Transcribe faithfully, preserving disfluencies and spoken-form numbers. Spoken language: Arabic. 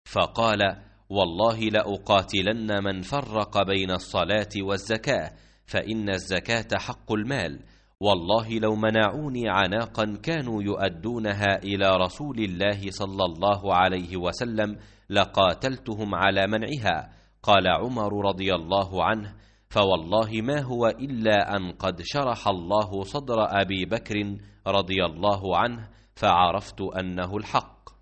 فقال: والله لأقاتلن من فرق بين الصلاة والزكاة، فإن الزكاة حق المال، والله لو منعوني عناقا كانوا يؤدونها إلى رسول الله صلى الله عليه وسلم لقاتلتهم على منعها. قال عمر رضي الله عنه: فوالله ما هو إلا أن قد شرح الله صدر أبي بكر رضي الله عنه، فعرفت أنه الحق.